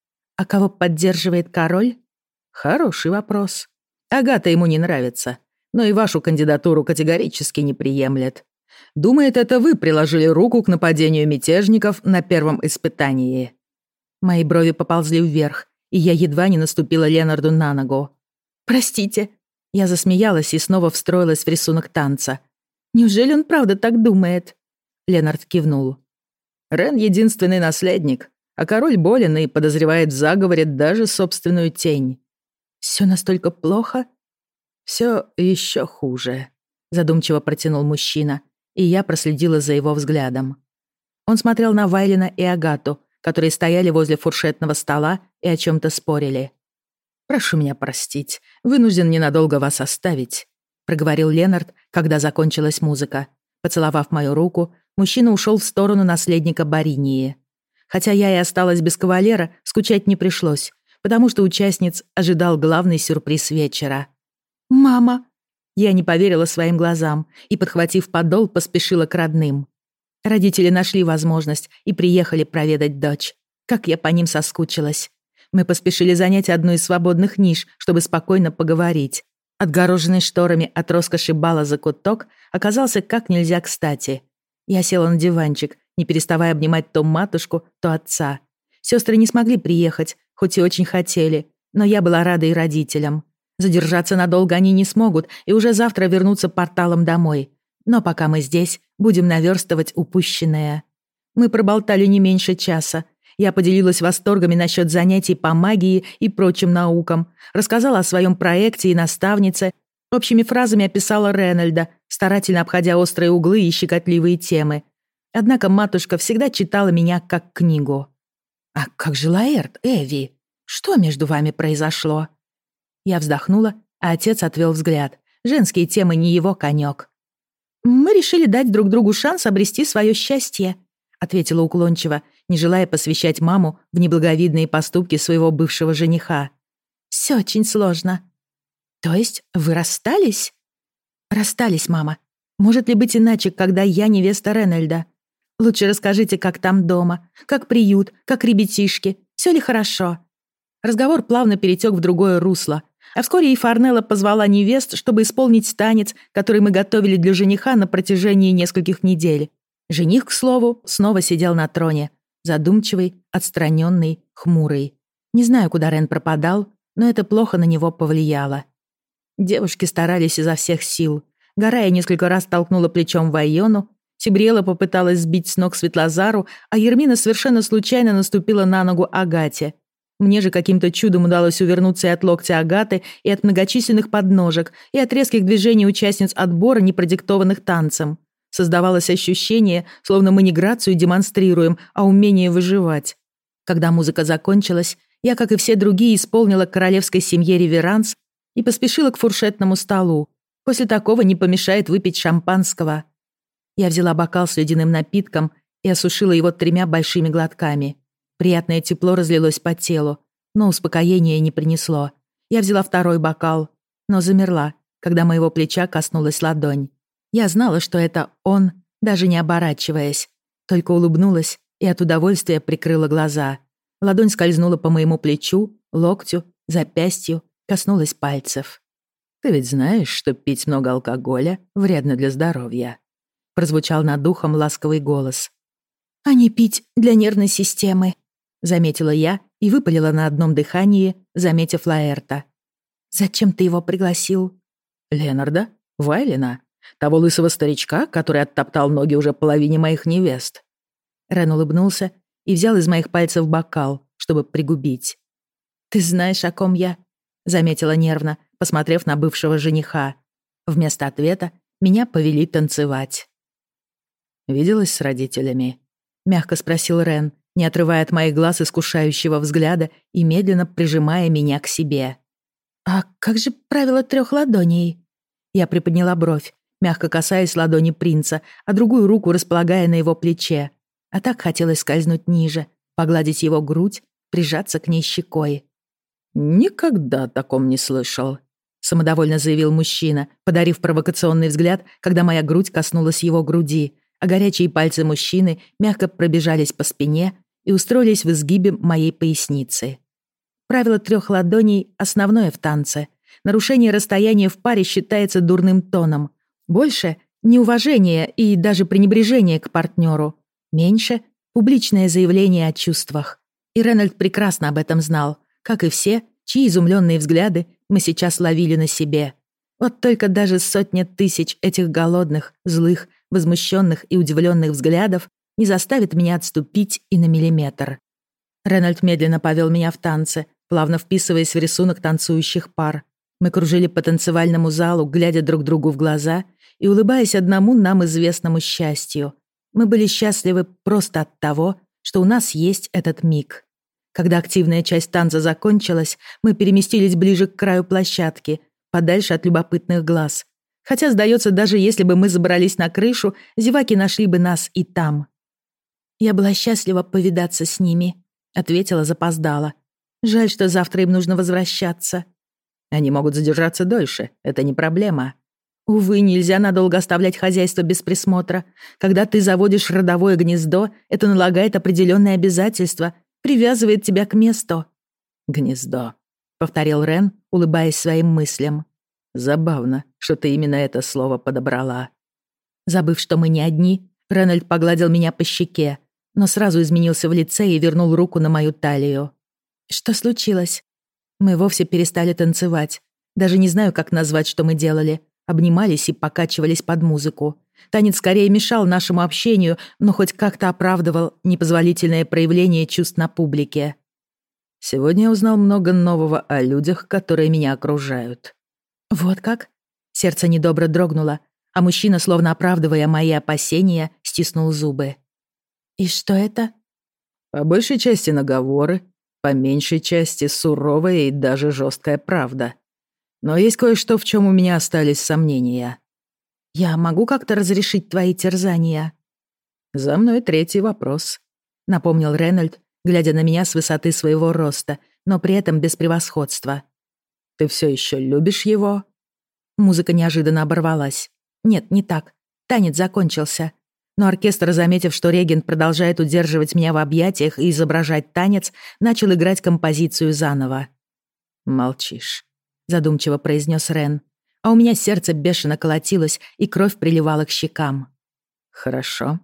А кого поддерживает король? Хороший вопрос. Агата ему не нравится, но и вашу кандидатуру категорически не приемлет. Думает, это вы приложили руку к нападению мятежников на первом испытании. Мои брови поползли вверх, и я едва не наступила Ленарду на ногу. «Простите». Я засмеялась и снова встроилась в рисунок танца. «Неужели он правда так думает?» Ленард кивнул. «Рен — единственный наследник, а король болен и подозревает в заговоре даже собственную тень». «Все настолько плохо?» «Все еще хуже», — задумчиво протянул мужчина, и я проследила за его взглядом. Он смотрел на Вайлина и Агату, которые стояли возле фуршетного стола и о чем-то спорили. «Прошу меня простить, вынужден ненадолго вас оставить», — проговорил Ленард, когда закончилась музыка. Поцеловав мою руку, мужчина ушел в сторону наследника Баринии. Хотя я и осталась без кавалера, скучать не пришлось, потому что участниц ожидал главный сюрприз вечера. «Мама!» Я не поверила своим глазам и, подхватив подол, поспешила к родным. Родители нашли возможность и приехали проведать дочь. Как я по ним соскучилась. Мы поспешили занять одну из свободных ниш, чтобы спокойно поговорить. Отгороженный шторами от роскоши бала закуток оказался как нельзя кстати. Я села на диванчик, не переставая обнимать то матушку, то отца. Сестры не смогли приехать, хоть и очень хотели, но я была рада и родителям. Задержаться надолго они не смогут и уже завтра вернутся порталом домой. Но пока мы здесь, будем наверстывать упущенное. Мы проболтали не меньше часа. Я поделилась восторгами насчет занятий по магии и прочим наукам, рассказала о своем проекте и наставнице, общими фразами описала Ренальда, старательно обходя острые углы и щекотливые темы. Однако матушка всегда читала меня как книгу. «А как же Лаэрт, Эви? Что между вами произошло?» Я вздохнула, а отец отвел взгляд. Женские темы не его конек. «Мы решили дать друг другу шанс обрести свое счастье», ответила уклончиво, не желая посвящать маму в неблаговидные поступки своего бывшего жениха. «Все очень сложно». «То есть вы расстались?» «Расстались, мама. Может ли быть иначе, когда я невеста Ренальда? Лучше расскажите, как там дома, как приют, как ребятишки, все ли хорошо?» Разговор плавно перетек в другое русло, а вскоре и Фарнелла позвала невест, чтобы исполнить танец, который мы готовили для жениха на протяжении нескольких недель. Жених, к слову, снова сидел на троне, задумчивый, отстраненный, хмурый. Не знаю, куда Рен пропадал, но это плохо на него повлияло. Девушки старались изо всех сил. Гарая несколько раз толкнула плечом Вайону, Сибриэла попыталась сбить с ног Светлозару, а Ермина совершенно случайно наступила на ногу Агате. Мне же каким-то чудом удалось увернуться и от локтя Агаты, и от многочисленных подножек, и от резких движений участниц отбора, не продиктованных танцем. Создавалось ощущение, словно мы не грацию демонстрируем, а умение выживать. Когда музыка закончилась, я, как и все другие, исполнила королевской семье реверанс и поспешила к фуршетному столу. После такого не помешает выпить шампанского. Я взяла бокал с ледяным напитком и осушила его 3 большими глотками. Приятное тепло разлилось по телу, но успокоения не принесло. Я взяла 2 бокал, но замерла, когда моего плеча коснулась ладонь. Я знала, что это он, даже не оборачиваясь. Только улыбнулась и от удовольствия прикрыла глаза. Ладонь скользнула по моему плечу, локтю, запястью, коснулась пальцев. «Ты ведь знаешь, что пить много алкоголя вредно для здоровья?» Прозвучал над ухом ласковый голос. «А не пить для нервной системы», заметила я и выпалила на одном дыхании, заметив Лаэрта. «Зачем ты его пригласил?» «Ленарда? Вайлина? Того лысого старичка, который оттоптал ноги уже половине моих невест?» Рен улыбнулся и взял из моих пальцев бокал, чтобы пригубить. «Ты знаешь, о ком я?» заметила нервно, посмотрев на бывшего жениха. Вместо ответа меня повели танцевать. «Виделась с родителями?» мягко спросил Рен, не отрывая от моих глаз искушающего взгляда и медленно прижимая меня к себе. «А как же правило 3 ладоней?» Я приподняла бровь, мягко касаясь ладони принца, а другую руку располагая на его плече. А так хотелось скользнуть ниже, погладить его грудь, прижаться к ней щекой. «Никогда о таком не слышал», самодовольно заявил мужчина, подарив провокационный взгляд, когда моя грудь коснулась его груди, а горячие пальцы мужчины мягко пробежались по спине и устроились в изгибе моей поясницы. Правило 3 ладоней — основное в танце. Нарушение расстояния в паре считается дурным тоном. Больше — неуважение и даже пренебрежение к партнеру. Меньше — публичное заявление о чувствах. И Ренальд прекрасно об этом знал, как и все, чьи изумленные взгляды мы сейчас ловили на себе. Вот только даже сотня тысяч этих голодных, злых, возмущенных и удивленных взглядов не заставит меня отступить и на миллиметр. Ренальд медленно повел меня в танце, плавно вписываясь в рисунок танцующих пар. Мы кружили по танцевальному залу, глядя друг другу в глаза и улыбаясь одному нам известному счастью. Мы были счастливы просто от того, что у нас есть этот миг. Когда активная часть танца закончилась, мы переместились ближе к краю площадки, подальше от любопытных глаз. Хотя, сдается, даже если бы мы забрались на крышу, зеваки нашли бы нас и там. «Я была счастлива повидаться с ними», — ответила запоздала. «Жаль, что завтра им нужно возвращаться». «Они могут задержаться дольше, это не проблема». «Увы, нельзя надолго оставлять хозяйство без присмотра. Когда ты заводишь родовое гнездо, это налагает определенные обязательства, привязывает тебя к месту». «Гнездо», — повторил Рен, улыбаясь своим мыслям. «Забавно, что ты именно это слово подобрала». Забыв, что мы не одни, Ренальд погладил меня по щеке, но сразу изменился в лице и вернул руку на мою талию. «Что случилось?» Мы вовсе перестали танцевать. Даже не знаю, как назвать, что мы делали. Обнимались и покачивались под музыку. Танец скорее мешал нашему общению, но хоть как-то оправдывал непозволительное проявление чувств на публике. «Сегодня я узнал много нового о людях, которые меня окружают». «Вот как?» Сердце недобро дрогнуло, а мужчина, словно оправдывая мои опасения, стиснул зубы. «И что это?» «По большей части наговоры, по меньшей части суровая и даже жесткая правда. Но есть кое-что, в чем у меня остались сомнения». «Я могу как-то разрешить твои терзания?» «За мной 3-й вопрос», — напомнил Ренальд, глядя на меня с высоты своего роста, но при этом без превосходства. «Ты все еще любишь его?» Музыка неожиданно оборвалась. Нет, не так. Танец закончился. Но оркестр, заметив, что регент продолжает удерживать меня в объятиях и изображать танец, начал играть композицию заново. «Молчишь», — задумчиво произнес Рен. А у меня сердце бешено колотилось, и кровь приливала к щекам. «Хорошо.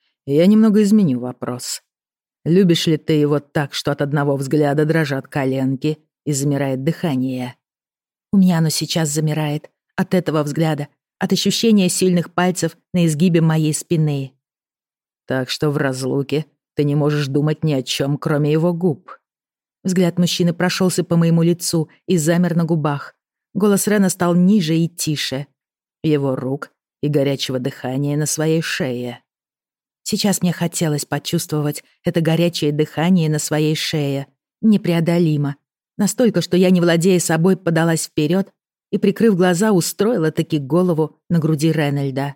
Я немного изменю вопрос. Любишь ли ты его так, что от одного взгляда дрожат коленки и замирает дыхание?» У меня оно сейчас замирает. От этого взгляда, от ощущения сильных пальцев на изгибе моей спины. «Так что в разлуке ты не можешь думать ни о чем, кроме его губ». Взгляд мужчины прошелся по моему лицу и замер на губах. Голос Рена стал ниже и тише. Его рук и горячего дыхания на своей шее. Сейчас мне хотелось почувствовать это горячее дыхание на своей шее. Непреодолимо. Настолько, что я, не владея собой, подалась вперед и, прикрыв глаза, устроила таки голову на груди Ренальда.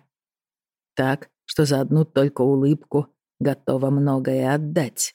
Так, что за одну только улыбку готова многое отдать.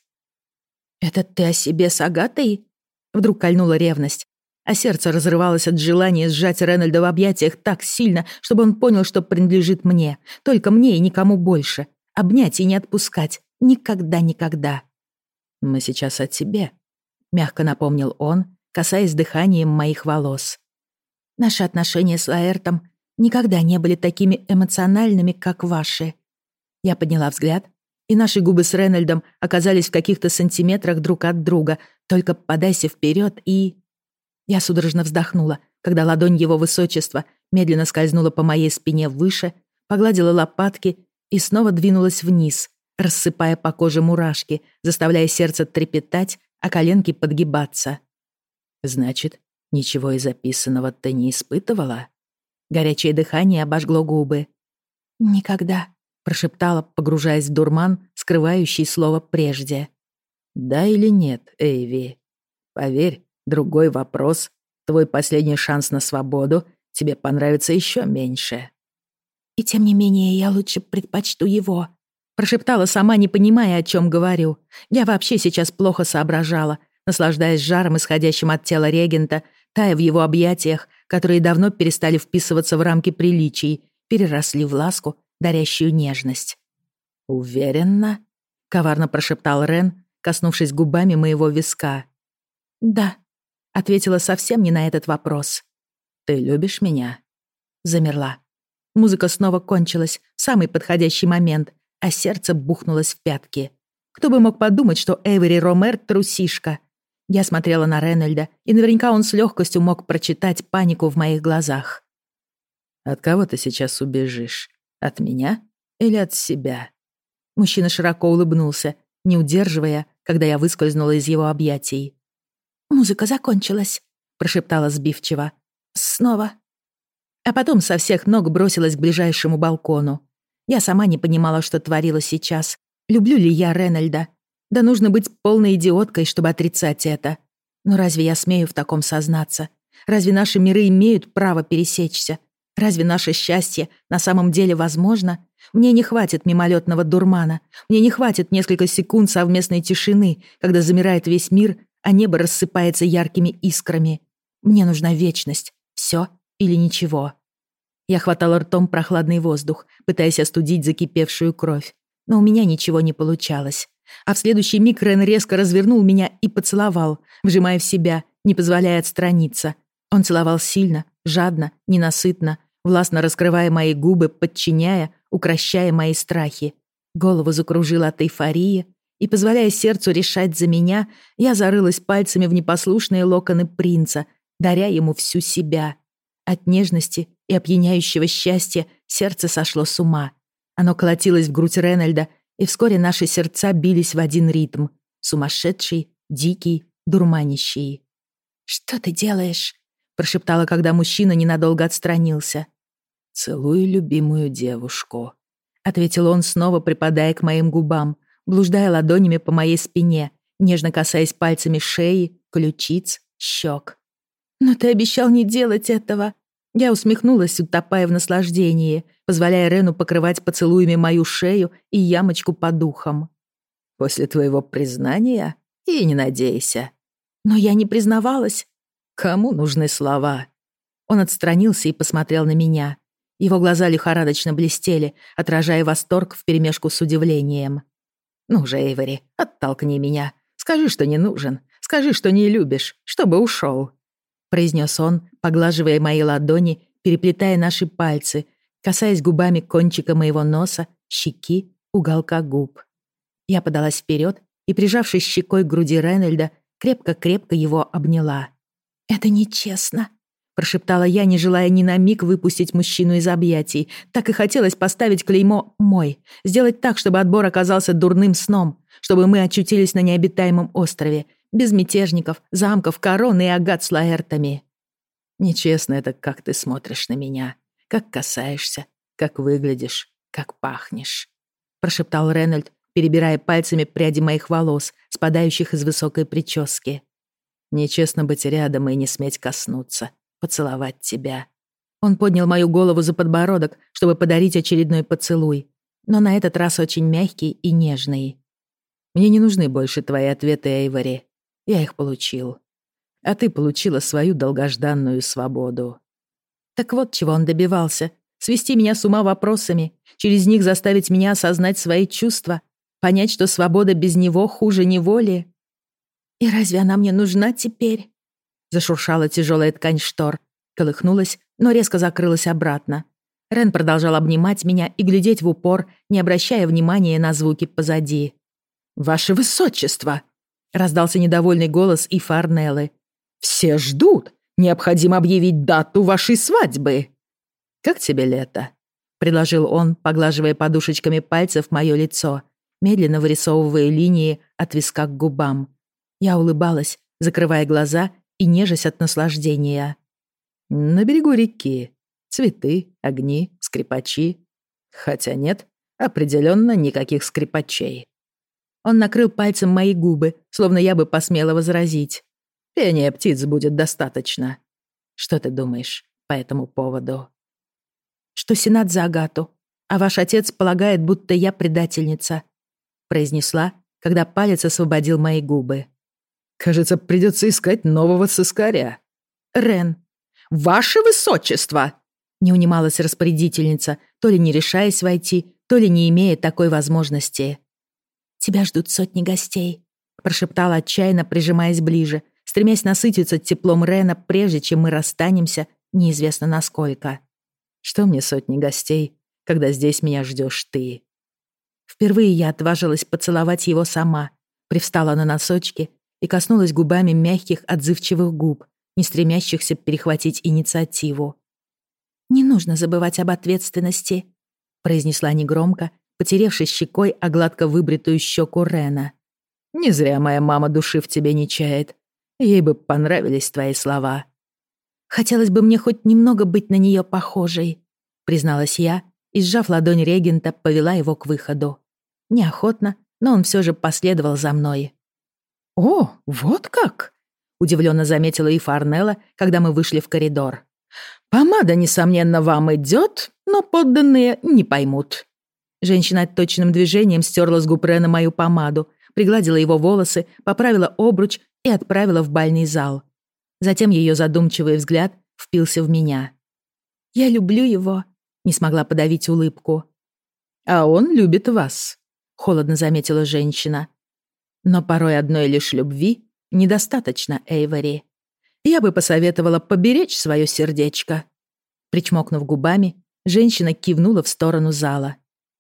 «Это ты о себе с Агатой?» Вдруг кольнула ревность, а сердце разрывалось от желания сжать Ренальда в объятиях так сильно, чтобы он понял, что принадлежит мне, только мне и никому больше. Обнять и не отпускать. Никогда-никогда. «Мы сейчас о тебе», — мягко напомнил он, касаясь дыханием моих волос. «Наши отношения с Лаэртом никогда не были такими эмоциональными, как ваши». Я подняла взгляд, и наши губы с Ренальдом оказались в каких-то сантиметрах друг от друга, только подайся вперед и... Я судорожно вздохнула, когда ладонь его высочества медленно скользнула по моей спине выше, погладила лопатки и снова двинулась вниз, рассыпая по коже мурашки, заставляя сердце трепетать, а коленки подгибаться. «Значит, ничего из записанного ты не испытывала?» Горячее дыхание обожгло губы. «Никогда», — прошептала, погружаясь в дурман, скрывающий слово «прежде». «Да или нет, Эйви? Поверь, другой вопрос, твой последний шанс на свободу, тебе понравится еще меньше». «И тем не менее, я лучше предпочту его», — прошептала сама, не понимая, о чем говорю. Я вообще сейчас плохо соображала, наслаждаясь жаром, исходящим от тела регента, тая в его объятиях, которые давно перестали вписываться в рамки приличий, переросли в ласку, дарящую нежность. «Уверенно?» — коварно прошептал Рен, коснувшись губами моего виска. «Да», — ответила совсем не на этот вопрос. «Ты любишь меня?» Замерла. Музыка снова кончилась в самый подходящий момент, а сердце бухнулось в пятки. Кто бы мог подумать, что Эйвери Ромер — трусишка. Я смотрела на Ренальда, и наверняка он с легкостью мог прочитать панику в моих глазах. «От кого ты сейчас убежишь? От меня или от себя?» Мужчина широко улыбнулся, не удерживая, когда я выскользнула из его объятий. «Музыка закончилась», — прошептала сбивчиво. «Снова». А потом со всех ног бросилась к ближайшему балкону. Я сама не понимала, что творила сейчас. Люблю ли я Ренальда? Да нужно быть полной идиоткой, чтобы отрицать это. Но разве я смею в таком сознаться? Разве наши миры имеют право пересечься? Разве наше счастье на самом деле возможно? Мне не хватит мимолетного дурмана. Мне не хватит несколько секунд совместной тишины, когда замирает весь мир, а небо рассыпается яркими искрами. Мне нужна вечность. Все или ничего. Я хватала ртом прохладный воздух, пытаясь остудить закипевшую кровь. Но у меня ничего не получалось. А в следующий миг Рен резко развернул меня и поцеловал, вжимая в себя, не позволяя отстраниться. Он целовал сильно, жадно, ненасытно, властно раскрывая мои губы, подчиняя, укрощая мои страхи. Голову закружила от эйфории, и, позволяя сердцу решать за меня, я зарылась пальцами в непослушные локоны принца, даря ему всю себя. От нежности и опьяняющего счастья сердце сошло с ума. Оно колотилось в грудь Ренальда, и вскоре наши сердца бились в один ритм. Сумасшедший, дикий, дурманящий. «Что ты делаешь?» — прошептала, когда мужчина ненадолго отстранился. «Целую любимую девушку», — ответил он, снова припадая к моим губам, блуждая ладонями по моей спине, нежно касаясь пальцами шеи, ключиц, щек. «Но ты обещал не делать этого!» Я усмехнулась, утопая в наслаждении, позволяя Рену покрывать поцелуями мою шею и ямочку по духам. «После твоего признания? И не надейся». «Но я не признавалась». «Кому нужны слова?» Он отстранился и посмотрел на меня. Его глаза лихорадочно блестели, отражая восторг вперемешку с удивлением. «Ну же, Эйвери, оттолкни меня. Скажи, что не нужен. Скажи, что не любишь, чтобы ушел», — произнес он, поглаживая мои ладони, переплетая наши пальцы, касаясь губами кончика моего носа, щеки, уголка губ. Я подалась вперед и, прижавшись щекой к груди Ренальда, крепко-крепко его обняла. «Это нечестно», — прошептала я, не желая ни на миг выпустить мужчину из объятий. Так и хотелось поставить клеймо «мой», сделать так, чтобы отбор оказался дурным сном, чтобы мы очутились на необитаемом острове, без мятежников, замков, корон и агат с лаэртами. «Нечестно это, как ты смотришь на меня, как касаешься, как выглядишь, как пахнешь», — прошептал Ренальд, перебирая пальцами пряди моих волос, спадающих из высокой прически. «Нечестно быть рядом и не сметь коснуться, поцеловать тебя». Он поднял мою голову за подбородок, чтобы подарить очередной поцелуй, но на этот раз очень мягкий и нежный. «Мне не нужны больше твои ответы, Эйвори. Я их получил. А ты получила свою долгожданную свободу». Так вот, чего он добивался. Свести меня с ума вопросами, через них заставить меня осознать свои чувства, понять, что свобода без него хуже неволи. «И разве она мне нужна теперь?» Зашуршала тяжелая ткань штор, колыхнулась, но резко закрылась обратно. Рен продолжал обнимать меня и глядеть в упор, не обращая внимания на звуки позади. «Ваше высочество!» — раздался недовольный голос и Фарнеллы. «Все ждут! Необходимо объявить дату вашей свадьбы!» «Как тебе лето?» — предложил он, поглаживая подушечками пальцев мое лицо, медленно вырисовывая линии от виска к губам. Я улыбалась, закрывая глаза и нежась от наслаждения. «На берегу реки. Цветы, огни, скрипачи. Хотя нет, определенно никаких скрипачей». Он накрыл пальцем мои губы, словно я бы посмела возразить. «Пения птиц будет достаточно. Что ты думаешь по этому поводу?» «Что Сенат за Агату, а ваш отец полагает, будто я предательница», произнесла, когда палец освободил мои губы. «Кажется, придется искать нового сыскаря». «Рен, «Ваше высочество!» Не унималась распорядительница, то ли не решаясь войти, то ли не имея такой возможности. «Тебя ждут сотни гостей», — прошептала отчаянно, прижимаясь ближе, стремясь насытиться теплом Рена, прежде чем мы расстанемся, неизвестно насколько. «Что мне сотни гостей, когда здесь меня ждешь ты?» Впервые я отважилась поцеловать его сама, привстала на носочки и коснулась губами мягких, отзывчивых губ, не стремящихся перехватить инициативу. «Не нужно забывать об ответственности», — произнесла негромко, потеревшись щекой о гладко выбритую щеку Рена. «Не зря моя мама души в тебе не чает. Ей бы понравились твои слова». «Хотелось бы мне хоть немного быть на нее похожей», — призналась я и, сжав ладонь регента, повела его к выходу. Неохотно, но он все же последовал за мной. «О, вот как!» — удивленно заметила и Фарнелла, когда мы вышли в коридор. «Помада, несомненно, вам идет, но подданные не поймут». Женщина точным движением стерла с губ Рена мою помаду, пригладила его волосы, поправила обруч и отправила в бальный зал. Затем ее задумчивый взгляд впился в меня. «Я люблю его», — не смогла подавить улыбку. «А он любит вас», — холодно заметила женщина. «Но порой одной лишь любви недостаточно, Эйвори. Я бы посоветовала поберечь свое сердечко». Причмокнув губами, женщина кивнула в сторону зала.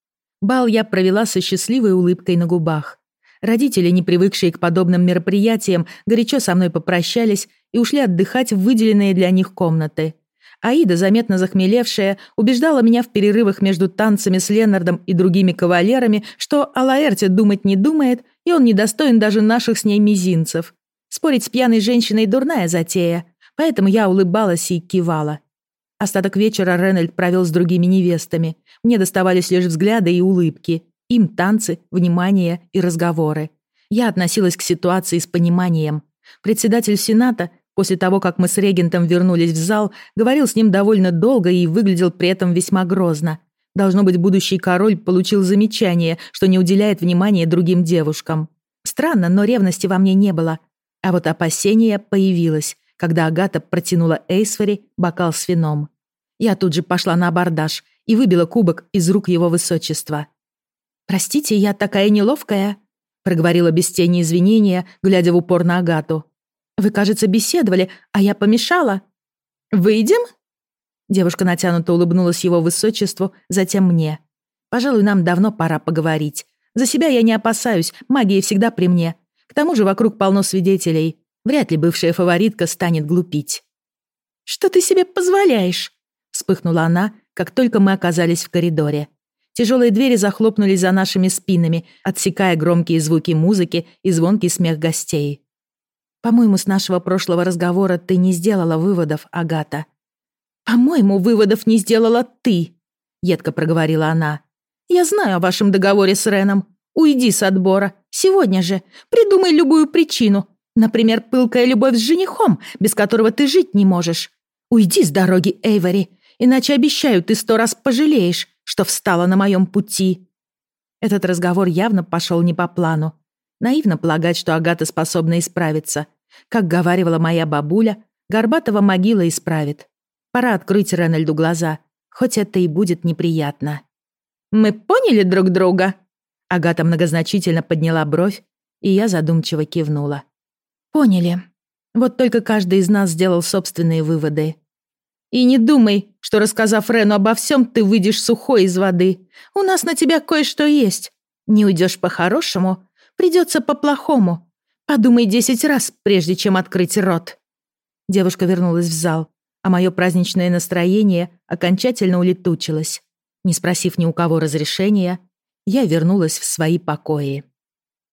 Бал я провела со счастливой улыбкой на губах. Родители, не привыкшие к подобным мероприятиям, горячо со мной попрощались и ушли отдыхать в выделенные для них комнаты. Аида, заметно захмелевшая, убеждала меня в перерывах между танцами с Ленардом и другими кавалерами, что о Лаэрте думать не думает, и он недостоин даже наших с ней мизинцев. Спорить с пьяной женщиной — дурная затея, поэтому я улыбалась и кивала. Остаток вечера Ренальд провел с другими невестами. Мне доставались лишь взгляды и улыбки. Им танцы, внимание и разговоры. Я относилась к ситуации с пониманием. Председатель Сената, после того, как мы с регентом вернулись в зал, говорил с ним довольно долго и выглядел при этом весьма грозно. Должно быть, будущий король получил замечание, что не уделяет внимания другим девушкам. Странно, но ревности во мне не было. А вот опасение появилось, когда Агата протянула Эйсфери бокал с вином. Я тут же пошла на абордаж и выбила кубок из рук его высочества. «Простите, я такая неловкая», — проговорила без тени извинения, глядя в упор на Агату. «Вы, кажется, беседовали, а я помешала». «Выйдем?» Девушка натянуто улыбнулась его высочеству, затем мне. «Пожалуй, нам давно пора поговорить. За себя я не опасаюсь, магия всегда при мне. К тому же вокруг полно свидетелей. Вряд ли бывшая фаворитка станет глупить». «Что ты себе позволяешь?» — вспыхнула она, как только мы оказались в коридоре. Тяжелые двери захлопнулись за нашими спинами, отсекая громкие звуки музыки и звонкий смех гостей. «По-моему, с нашего прошлого разговора ты не сделала выводов, Агата». «По-моему, выводов не сделала ты», — едко проговорила она. «Я знаю о вашем договоре с Реном. Уйди с отбора. Сегодня же. Придумай любую причину. Например, пылкая любовь с женихом, без которого ты жить не можешь. Уйди с дороги, Эйвори, иначе, обещаю, ты 100 раз пожалеешь, что встала на моем пути». Этот разговор явно пошел не по плану. Наивно полагать, что Агата способна исправиться. Как говаривала моя бабуля, горбатого могила исправит. Пора открыть Ренальду глаза, хоть это и будет неприятно. «Мы поняли друг друга?» Агата многозначительно подняла бровь, и я задумчиво кивнула. «Поняли. Вот только каждый из нас сделал собственные выводы». «И не думай, что, рассказав Рену обо всем, ты выйдешь сухой из воды. У нас на тебя кое-что есть. Не уйдешь по-хорошему, придется по-плохому. Подумай 10 раз, прежде чем открыть рот». Девушка вернулась в зал, а мое праздничное настроение окончательно улетучилось. Не спросив ни у кого разрешения, я вернулась в свои покои.